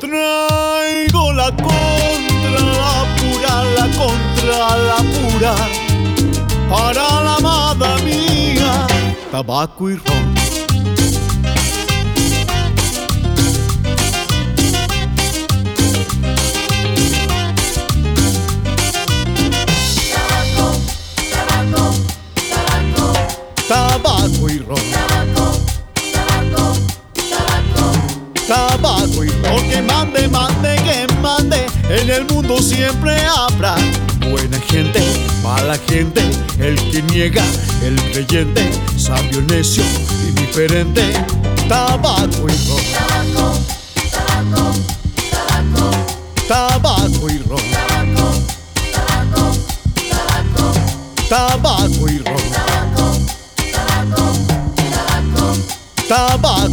Traigo la contra, la pura, para la amada mía, tabaco y ron. Tabaco y ron. Tabaco y ron. Que mande, que mande. En el mundo siempre habrá buena gente, mala gente, el que niega, el creyente, sabio, necio, indiferente. Tabaco y ron. Tabaco y ron. Tabaco y ron. Tabaco.